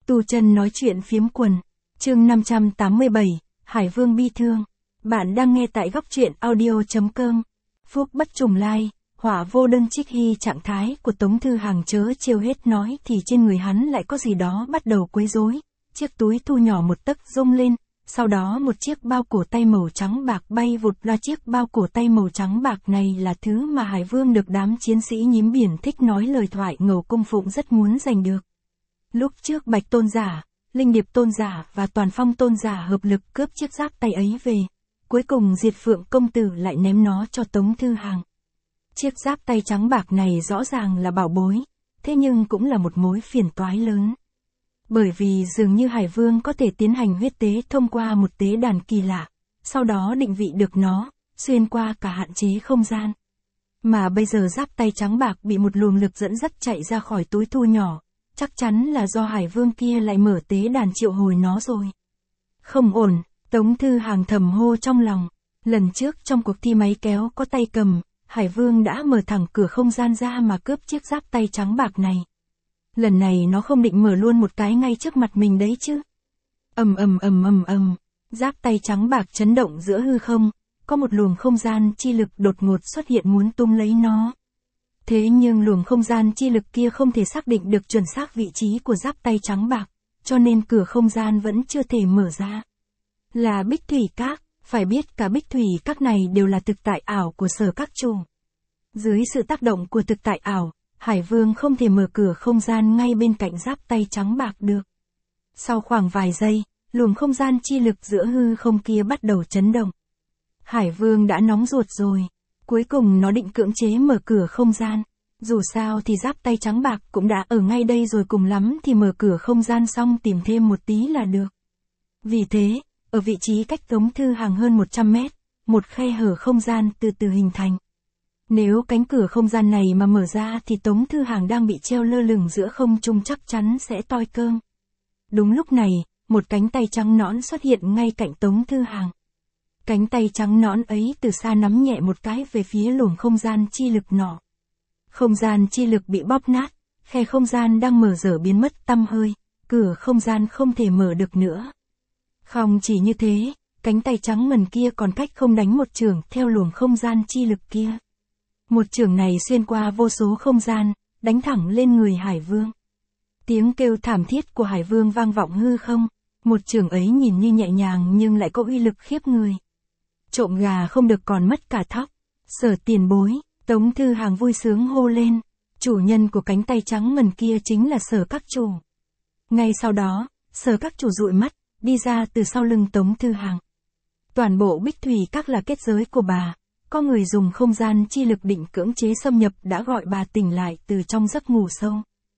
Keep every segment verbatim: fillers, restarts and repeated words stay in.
Tu Chân nói chuyện phiếm quần. Chương năm trăm tám mươi bảy, Hải Vương bi thương. Bạn đang nghe tại góc truyện audio chấm com. Phúc bất trùng lai, hỏa vô đơn trích hy trạng thái của Tống Thư Hàng chớ trêu hết nói thì trên người hắn lại có gì đó bắt đầu quấy rối. Chiếc túi thu nhỏ một tấc rung lên, sau đó một chiếc bao cổ tay màu trắng bạc bay vụt ra. Chiếc bao cổ tay màu trắng bạc này là thứ mà Hải Vương được đám chiến sĩ nhím biển thích nói lời thoại ngầu cung phụng rất muốn giành được. Lúc trước Bạch Tôn Giả, Linh Điệp Tôn Giả và Toàn Phong Tôn Giả hợp lực cướp chiếc giáp tay ấy về, cuối cùng Diệt Phượng công tử lại ném nó cho Tống Thư Hàng. Chiếc giáp tay trắng bạc này rõ ràng là bảo bối, thế nhưng cũng là một mối phiền toái lớn. Bởi vì dường như Hải Vương có thể tiến hành huyết tế thông qua một tế đàn kỳ lạ, sau đó định vị được nó, xuyên qua cả hạn chế không gian. Mà bây giờ giáp tay trắng bạc bị một luồng lực dẫn dắt chạy ra khỏi túi thu nhỏ, chắc chắn là do Hải Vương kia lại mở tế đàn triệu hồi nó rồi. Không ổn, Tống Thư Hàng thầm hô trong lòng. Lần trước trong cuộc thi máy kéo có tay cầm, Hải Vương đã mở thẳng cửa không gian ra mà cướp chiếc giáp tay trắng bạc này. Lần này nó không định mở luôn một cái ngay trước mặt mình đấy chứ. Ầm ầm ầm ầm ầm, giáp tay trắng bạc chấn động giữa hư không, có một luồng không gian chi lực đột ngột xuất hiện muốn túm lấy nó. Thế nhưng luồng không gian chi lực kia không thể xác định được chuẩn xác vị trí của giáp tay trắng bạc, cho nên cửa không gian vẫn chưa thể mở ra. Là Bích Thủy Các, phải biết cả Bích Thủy Các này đều là thực tại ảo của Sở Các chủ. Dưới sự tác động của thực tại ảo, Hải Vương không thể mở cửa không gian ngay bên cạnh giáp tay trắng bạc được. Sau khoảng vài giây, luồng không gian chi lực giữa hư không kia bắt đầu chấn động. Hải Vương đã nóng ruột rồi. Cuối cùng nó định cưỡng chế mở cửa không gian. Dù sao thì giáp tay trắng bạc cũng đã ở ngay đây rồi, cùng lắm thì mở cửa không gian xong tìm thêm một tí là được. Vì thế, ở vị trí cách Tống Thư Hàng hơn một trăm mét, một khe hở không gian từ từ hình thành. Nếu cánh cửa không gian này mà mở ra thì Tống Thư Hàng đang bị treo lơ lửng giữa không trung chắc chắn sẽ toi cơm. Đúng lúc này, một cánh tay trắng nõn xuất hiện ngay cạnh Tống Thư Hàng. Cánh tay trắng nõn ấy từ xa nắm nhẹ một cái về phía luồng không gian chi lực nọ. Không gian chi lực bị bóp nát, khe không gian đang mở dở biến mất tăm hơi, cửa không gian không thể mở được nữa. Không chỉ như thế, cánh tay trắng ngần kia còn cách không đánh một chưởng theo luồng không gian chi lực kia. Một chưởng này xuyên qua vô số không gian, đánh thẳng lên người Hải Vương. Tiếng kêu thảm thiết của Hải Vương vang vọng hư không, một chưởng ấy nhìn như nhẹ nhàng nhưng lại có uy lực khiếp người. Trộm gà không được còn mất cả thóc. Sở tiền bối, Tống Thư Hàng vui sướng hô lên. Chủ nhân của cánh tay trắng ngần kia chính là Sở Các chủ. Ngay sau đó, Sở Các chủ dụi mắt, đi ra từ sau lưng Tống Thư Hàng. Toàn bộ Bích Thủy Các là kết giới của bà. Có người dùng không gian chi lực định cưỡng chế xâm nhập đã gọi bà tỉnh lại từ trong giấc ngủ sâu.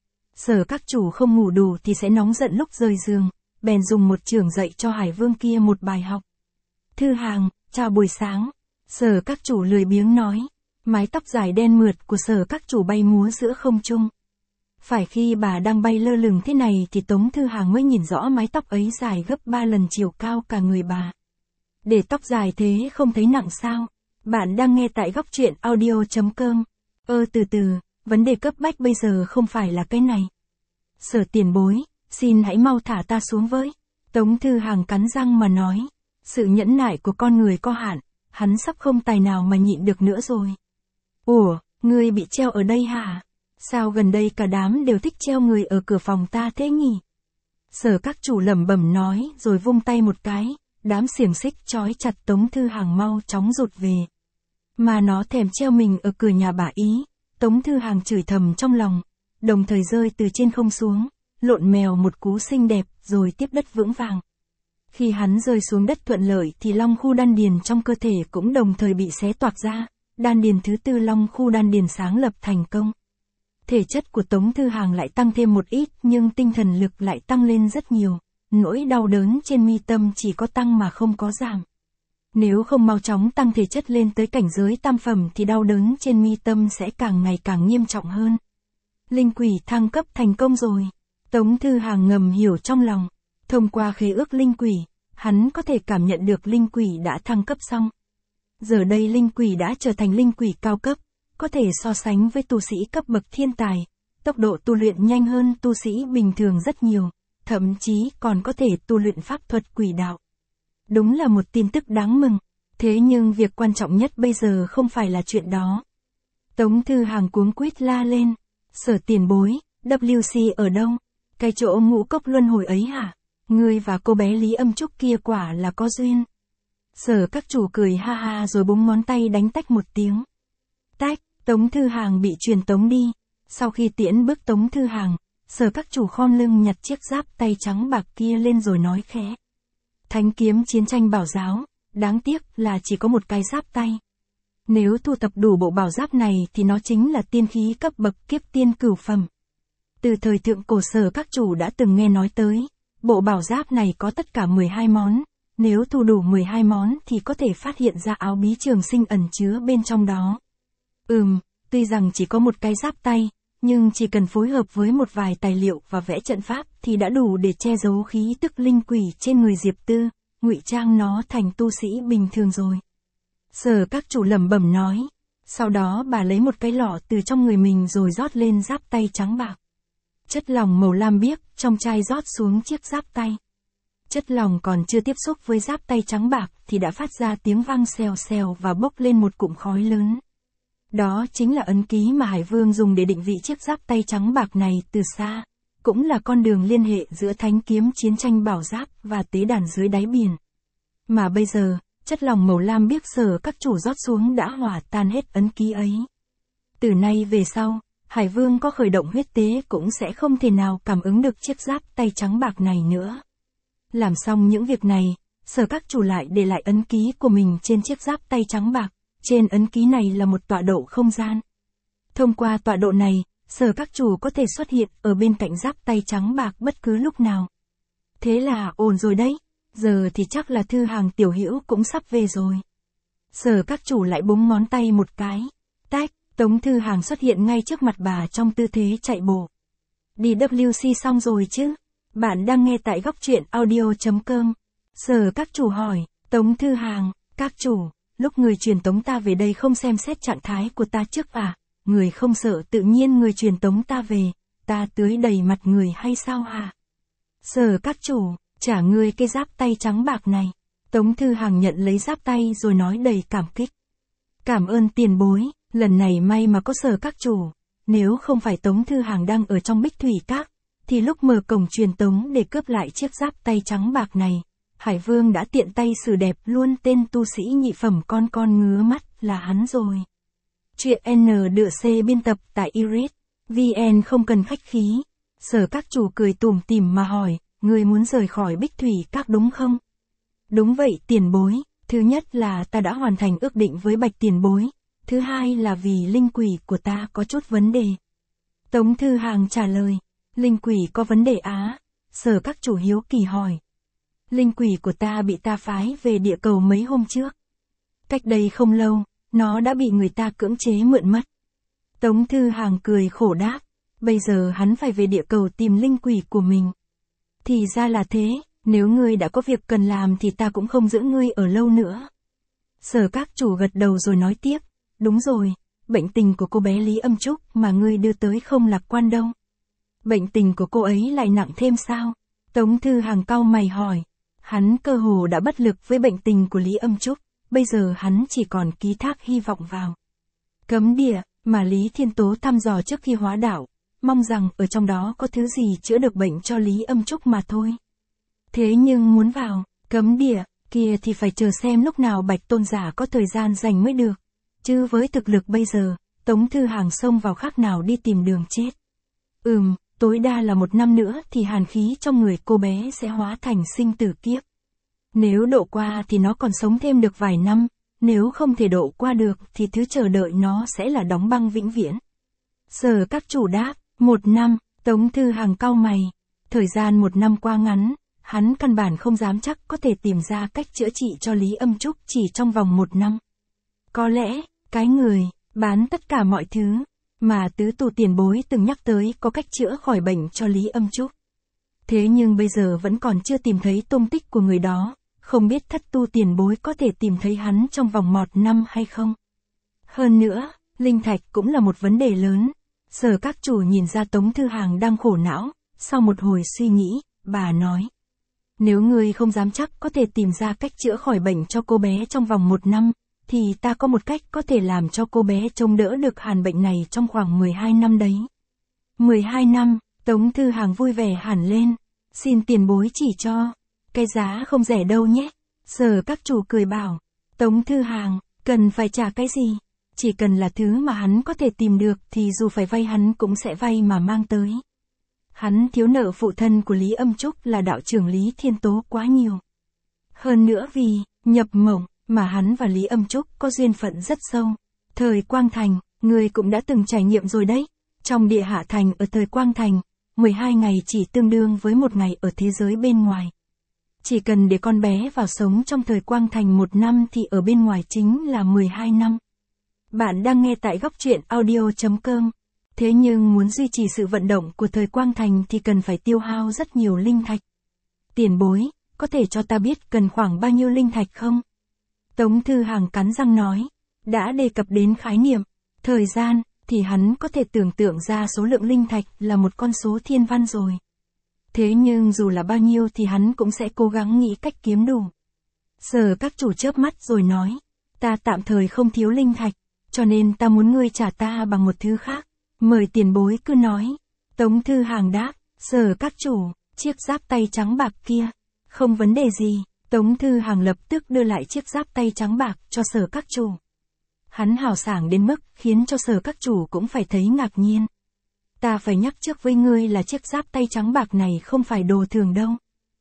Sở Các chủ không ngủ đủ thì sẽ nóng giận lúc rời giường, bèn dùng một chưởng dạy cho Hải Vương kia một bài học. Thư Hàng, chào buổi sáng. Sở Các chủ lười biếng nói. Mái tóc dài đen mượt của Sở Các chủ bay múa giữa không trung. Phải khi bà đang bay lơ lửng thế này thì Tống Thư Hàng mới nhìn rõ mái tóc ấy dài gấp ba lần chiều cao cả người bà. Để tóc dài thế không thấy nặng sao? Bạn đang nghe tại góc truyện audio chấm com. Ơ từ từ, vấn đề cấp bách bây giờ không phải là cái này. Sở tiền bối, xin hãy mau thả ta xuống với. Tống Thư Hàng cắn răng mà nói. Sự nhẫn nại của con người có hạn, hắn sắp không tài nào mà nhịn được nữa rồi. Ủa, ngươi bị treo ở đây hả? Sao gần đây cả đám đều thích treo người ở cửa phòng ta thế nhỉ? Sở Các chủ lẩm bẩm nói rồi vung tay một cái, đám xiềng xích trói chặt Tống Thư Hàng mau chóng rụt về. Mà nó thèm treo mình ở cửa nhà bà ý, Tống Thư Hàng chửi thầm trong lòng, đồng thời rơi từ trên không xuống, lộn mèo một cú xinh đẹp rồi tiếp đất vững vàng. Khi hắn rơi xuống đất thuận lợi thì long khu đan điền trong cơ thể cũng đồng thời bị xé toạc ra, đan điền thứ tư long khu đan điền sáng lập thành công. Thể chất của Tống Thư Hàng lại tăng thêm một ít nhưng tinh thần lực lại tăng lên rất nhiều, nỗi đau đớn trên mi tâm chỉ có tăng mà không có giảm. Nếu không mau chóng tăng thể chất lên tới cảnh giới tam phẩm thì đau đớn trên mi tâm sẽ càng ngày càng nghiêm trọng hơn. Linh quỷ thăng cấp thành công rồi. Tống Thư Hàng ngầm hiểu trong lòng. Thông qua khế ước linh quỷ, hắn có thể cảm nhận được linh quỷ đã thăng cấp xong. Giờ đây linh quỷ đã trở thành linh quỷ cao cấp, có thể so sánh với tu sĩ cấp bậc thiên tài, tốc độ tu luyện nhanh hơn tu sĩ bình thường rất nhiều, thậm chí còn có thể tu luyện pháp thuật quỷ đạo. Đúng là một tin tức đáng mừng, thế nhưng việc quan trọng nhất bây giờ không phải là chuyện đó. Tống Thư Hàng cuống quýt la lên, Sở tiền bối, W C ở đâu? Cái chỗ ngũ cốc luân hồi ấy hả? Ngươi và cô bé Lý Âm Trúc kia quả là có duyên. Sở các chủ cười ha ha rồi búng ngón tay đánh tách một tiếng. Tách, Tống Thư Hàng bị truyền tống đi. Sau khi tiễn bước Tống Thư Hàng, Sở các chủ khom lưng nhặt chiếc giáp tay trắng bạc kia lên rồi nói khẽ. Thánh kiếm chiến tranh bảo giáo, đáng tiếc là chỉ có một cái giáp tay. Nếu thu thập đủ bộ bảo giáp này thì nó chính là tiên khí cấp bậc kiếp tiên cửu phẩm. Từ thời thượng cổ Sở các chủ đã từng nghe nói tới, bộ bảo giáp này có tất cả mười hai món, nếu thu đủ mười hai món thì có thể phát hiện ra áo bí trường sinh ẩn chứa bên trong đó. Ừm, tuy rằng chỉ có một cái giáp tay, nhưng chỉ cần phối hợp với một vài tài liệu và vẽ trận pháp thì đã đủ để che giấu khí tức linh quỷ trên người Diệp Tư, ngụy trang nó thành tu sĩ bình thường rồi. Sở các chủ lẩm bẩm nói. Sau đó bà lấy một cái lọ từ trong người mình rồi rót lên giáp tay trắng bạc. Chất lỏng màu lam biếc trong chai rót xuống chiếc giáp tay. Chất lỏng còn chưa tiếp xúc với giáp tay trắng bạc thì đã phát ra tiếng vang xèo xèo và bốc lên một cụm khói lớn. Đó chính là ấn ký mà Hải Vương dùng để định vị chiếc giáp tay trắng bạc này từ xa. Cũng là con đường liên hệ giữa thánh kiếm chiến tranh bảo giáp và tế đàn dưới đáy biển. Mà bây giờ, chất lỏng màu lam biếc Sở các chủ rót xuống đã hòa tan hết ấn ký ấy. Từ nay về sau, Hải Vương có khởi động huyết tế cũng sẽ không thể nào cảm ứng được chiếc giáp tay trắng bạc này nữa. Làm xong những việc này, Sở các chủ lại để lại ấn ký của mình trên chiếc giáp tay trắng bạc. Trên ấn ký này là một tọa độ không gian. Thông qua tọa độ này, Sở các chủ có thể xuất hiện ở bên cạnh giáp tay trắng bạc bất cứ lúc nào. Thế là ổn rồi đấy, giờ thì chắc là Thư Hàng tiểu hữu cũng sắp về rồi. Sở các chủ lại búng ngón tay một cái. Tách, Tống Thư Hàng xuất hiện ngay trước mặt bà trong tư thế chạy bộ. Đi W C xong rồi chứ? Bạn đang nghe tại góc truyện audio chấm com. Sở các chủ hỏi, Tống Thư Hàng, các chủ, lúc người truyền tống ta về đây không xem xét trạng thái của ta trước à? Người không sợ tự nhiên người truyền tống ta về, ta tưới đầy mặt người hay sao hả? Sở các chủ, trả ngươi cái giáp tay trắng bạc này. Tống Thư Hàng nhận lấy giáp tay rồi nói đầy cảm kích. Cảm ơn tiền bối, lần này may mà có Sở các chủ. Nếu không phải Tống Thư Hàng đang ở trong Bích Thủy Các, thì lúc mở cổng truyền tống để cướp lại chiếc giáp tay trắng bạc này, Hải Vương đã tiện tay xử đẹp luôn tên tu sĩ nhị phẩm con con ngứa mắt là hắn rồi. Chuyện N đựa C biên tập tại iris chấm vn không cần khách khí. Sở các chủ cười tủm tỉm mà hỏi, người muốn rời khỏi Bích Thủy Các đúng không? Đúng vậy tiền bối, thứ nhất là ta đã hoàn thành ước định với Bạch tiền bối, thứ hai là vì linh quỷ của ta có chút vấn đề. Tống Thư Hàng trả lời, linh quỷ có vấn đề á? Sở các chủ hiếu kỳ hỏi. Linh quỷ của ta bị ta phái về địa cầu mấy hôm trước. Cách đây không lâu, nó đã bị người ta cưỡng chế mượn mất. Tống Thư Hàng cười khổ đáp, bây giờ hắn phải về địa cầu tìm linh quỷ của mình. Thì ra là thế, nếu ngươi đã có việc cần làm thì ta cũng không giữ ngươi ở lâu nữa. Sở các chủ gật đầu rồi nói tiếp, đúng rồi, bệnh tình của cô bé Lý Âm Trúc mà ngươi đưa tới không lạc quan đâu. Bệnh tình của cô ấy lại nặng thêm sao? Tống Thư Hàng cau mày hỏi. Hắn cơ hồ đã bất lực với bệnh tình của Lý Âm Trúc, bây giờ hắn chỉ còn ký thác hy vọng vào cấm địa mà Lý Thiên Tố thăm dò trước khi hóa đạo, mong rằng ở trong đó có thứ gì chữa được bệnh cho Lý Âm Trúc mà thôi. Thế nhưng muốn vào cấm địa kia thì phải chờ xem lúc nào Bạch Tôn giả có thời gian dành mới được, chứ với thực lực bây giờ, Tống Thư Hàng xông vào khác nào đi tìm đường chết. Ừm, tối đa là một năm nữa thì hàn khí trong người cô bé sẽ hóa thành sinh tử kiếp. Nếu độ qua thì nó còn sống thêm được vài năm, nếu không thể độ qua được thì thứ chờ đợi nó sẽ là đóng băng vĩnh viễn. Sở các chủ đáp, một năm, Tống Thư Hàng cau mày. Thời gian một năm qua ngắn, hắn căn bản không dám chắc có thể tìm ra cách chữa trị cho Lý Âm Trúc chỉ trong vòng một năm. Có lẽ, cái người, bán tất cả mọi thứ, mà tứ tù tiền bối từng nhắc tới có cách chữa khỏi bệnh cho Lý Âm Trúc. Thế nhưng bây giờ vẫn còn chưa tìm thấy tung tích của người đó, không biết thất tu tiền bối có thể tìm thấy hắn trong vòng một năm hay không. Hơn nữa, linh thạch cũng là một vấn đề lớn. Sở các chủ nhìn ra Tống Thư Hàng đang khổ não, sau một hồi suy nghĩ, bà nói. Nếu ngươi không dám chắc có thể tìm ra cách chữa khỏi bệnh cho cô bé trong vòng một năm, thì ta có một cách có thể làm cho cô bé chống đỡ được hàn bệnh này trong khoảng mười hai năm đấy. mười hai năm, Tống Thư Hàng vui vẻ hẳn lên. Xin tiền bối chỉ cho. Cái giá không rẻ đâu nhé. Sở các chủ cười bảo. Tống Thư Hàng, cần phải trả cái gì? Chỉ cần là thứ mà hắn có thể tìm được thì dù phải vay hắn cũng sẽ vay mà mang tới. Hắn thiếu nợ phụ thân của Lý Âm Trúc là đạo trưởng Lý Thiên Tố quá nhiều. Hơn nữa vì, nhập mộng, mà hắn và Lý Âm Trúc có duyên phận rất sâu. Thời Quang Thành, người cũng đã từng trải nghiệm rồi đấy. Trong địa hạ thành ở thời Quang Thành, mười hai ngày chỉ tương đương với một ngày ở thế giới bên ngoài. Chỉ cần để con bé vào sống trong thời Quang Thành một năm thì ở bên ngoài chính là mười hai năm. Bạn đang nghe tại góc truyện audio chấm com. Thế nhưng muốn duy trì sự vận động của thời Quang Thành thì cần phải tiêu hao rất nhiều linh thạch. Tiền bối, có thể cho ta biết cần khoảng bao nhiêu linh thạch không? Tống Thư Hàng cắn răng nói. Đã đề cập đến khái niệm, thời gian, thì hắn có thể tưởng tượng ra số lượng linh thạch là một con số thiên văn rồi. Thế nhưng dù là bao nhiêu thì hắn cũng sẽ cố gắng nghĩ cách kiếm đủ. Sở các chủ chớp mắt rồi nói. Ta tạm thời không thiếu linh thạch, cho nên ta muốn ngươi trả ta bằng một thứ khác. Mời tiền bối cứ nói. Tống Thư Hàng đáp. Sở các chủ, chiếc giáp tay trắng bạc kia. Không vấn đề gì. Tống Thư Hàng lập tức đưa lại chiếc giáp tay trắng bạc cho sở các chủ. Hắn hào sảng đến mức khiến cho sở các chủ cũng phải thấy ngạc nhiên. Ta phải nhắc trước với ngươi là chiếc giáp tay trắng bạc này không phải đồ thường đâu.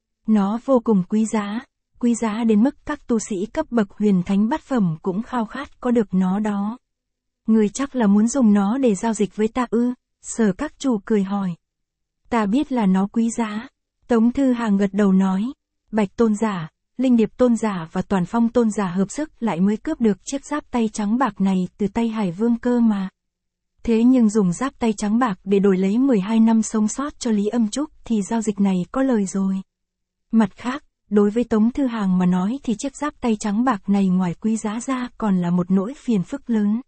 Nó vô cùng quý giá, quý giá đến mức các tu sĩ cấp bậc huyền thánh bát phẩm cũng khao khát có được nó đó. Ngươi chắc là muốn dùng nó để giao dịch với ta ư? Sở các chủ cười hỏi. Ta biết là nó quý giá. Tống Thư Hàng gật đầu nói. Bạch tôn giả, Linh Điệp tôn giả và Toàn Phong tôn giả hợp sức lại mới cướp được chiếc giáp tay trắng bạc này từ tay Hải Vương cơ mà. Thế nhưng dùng giáp tay trắng bạc để đổi lấy mười hai năm sống sót cho Lý Âm Trúc thì giao dịch này có lời rồi. Mặt khác, đối với Tống Thư Hàng mà nói thì chiếc giáp tay trắng bạc này ngoài quý giá ra còn là một nỗi phiền phức lớn.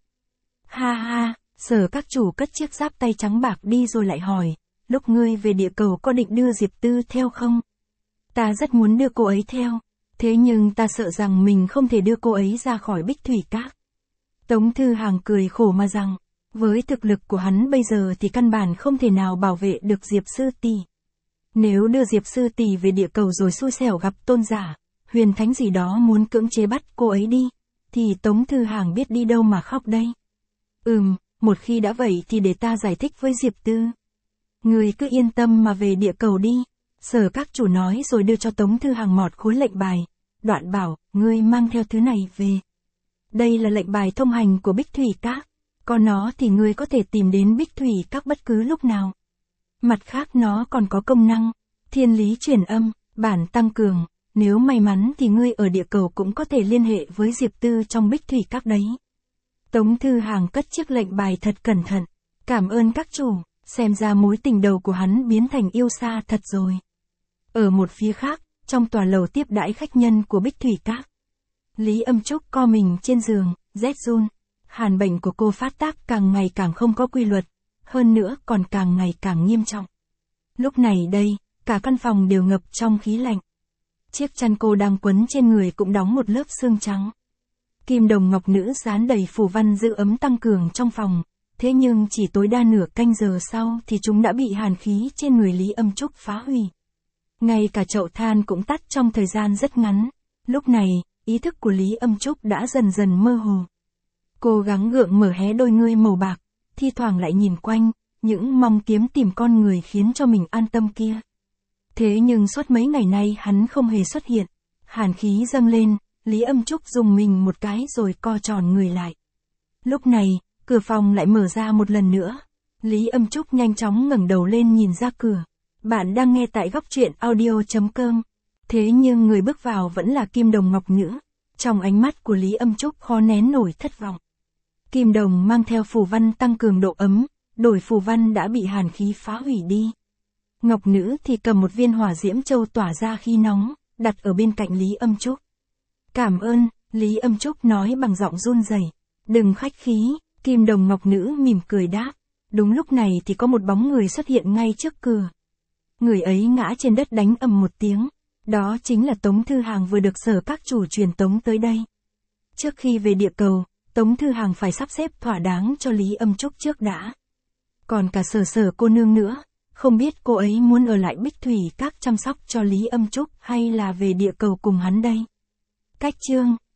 Ha ha, sở các chủ cất chiếc giáp tay trắng bạc đi rồi lại hỏi, lúc ngươi về địa cầu có định đưa Diệp Tư theo không? Ta rất muốn đưa cô ấy theo, thế nhưng ta sợ rằng mình không thể đưa cô ấy ra khỏi Bích Thủy Các. Tống Thư Hàng cười khổ mà rằng, với thực lực của hắn bây giờ thì căn bản không thể nào bảo vệ được Diệp Sư Tỷ. Nếu đưa Diệp Sư Tỷ về địa cầu rồi xui xẻo gặp tôn giả, huyền thánh gì đó muốn cưỡng chế bắt cô ấy đi, thì Tống Thư Hàng biết đi đâu mà khóc đây. Ừm, một khi đã vậy thì để ta giải thích với Diệp Tư. Người cứ yên tâm mà về địa cầu đi. Sở các chủ nói rồi đưa cho Tống Thư Hàng mọt khối lệnh bài. Đoạn bảo, ngươi mang theo thứ này về. Đây là lệnh bài thông hành của Bích Thủy Các. Có nó thì ngươi có thể tìm đến Bích Thủy Các bất cứ lúc nào. Mặt khác nó còn có công năng, thiên lý truyền âm, bản tăng cường. Nếu may mắn thì ngươi ở địa cầu cũng có thể liên hệ với Diệp Tư trong Bích Thủy Các đấy. Tống Thư Hàng cất chiếc lệnh bài thật cẩn thận. Cảm ơn các chủ, xem ra mối tình đầu của hắn biến thành yêu xa thật rồi. Ở một phía khác, trong tòa lầu tiếp đãi khách nhân của Bích Thủy Các. Lý Âm Trúc co mình trên giường, rét run. Hàn bệnh của cô phát tác càng ngày càng không có quy luật, hơn nữa còn càng ngày càng nghiêm trọng. Lúc này đây, cả căn phòng đều ngập trong khí lạnh. Chiếc chăn cô đang quấn trên người cũng đóng một lớp xương trắng. Kim đồng ngọc nữ dán đầy phù văn giữ ấm tăng cường trong phòng, thế nhưng chỉ tối đa nửa canh giờ sau thì chúng đã bị hàn khí trên người Lý Âm Trúc phá hủy. Ngay cả chậu than cũng tắt trong thời gian rất ngắn. Lúc này, ý thức của Lý Âm Trúc đã dần dần mơ hồ. Cố gắng gượng mở hé đôi ngươi màu bạc, thi thoảng lại nhìn quanh, những mong kiếm tìm con người khiến cho mình an tâm kia. Thế nhưng suốt mấy ngày nay hắn không hề xuất hiện. Hàn khí dâng lên, Lý Âm Trúc dùng mình một cái rồi co tròn người lại. Lúc này, cửa phòng lại mở ra một lần nữa. Lý Âm Trúc nhanh chóng ngẩng đầu lên nhìn ra cửa. Bạn đang nghe tại góc truyện audio chấm com. Thế nhưng người bước vào vẫn là Kim Đồng Ngọc Nữ. Trong ánh mắt của Lý Âm Trúc khó nén nổi thất vọng. Kim Đồng mang theo phù văn tăng cường độ ấm, đổi phù văn đã bị hàn khí phá hủy đi. Ngọc Nữ thì cầm một viên hỏa diễm châu tỏa ra khí nóng, đặt ở bên cạnh Lý Âm Trúc. Cảm ơn, Lý Âm Trúc nói bằng giọng run rẩy. Đừng khách khí, Kim Đồng Ngọc Nữ mỉm cười đáp. Đúng lúc này thì có một bóng người xuất hiện ngay trước cửa. Người ấy ngã trên đất đánh ầm một tiếng. Đó chính là Tống Thư Hàng vừa được Sở các chủ truyền tống tới đây. Trước khi về địa cầu, Tống Thư Hàng phải sắp xếp thỏa đáng cho Lý Âm Trúc trước đã. Còn cả Sở Sở cô nương nữa, không biết cô ấy muốn ở lại Bích Thủy Các chăm sóc cho Lý Âm Trúc hay là về địa cầu cùng hắn đây. Cách chương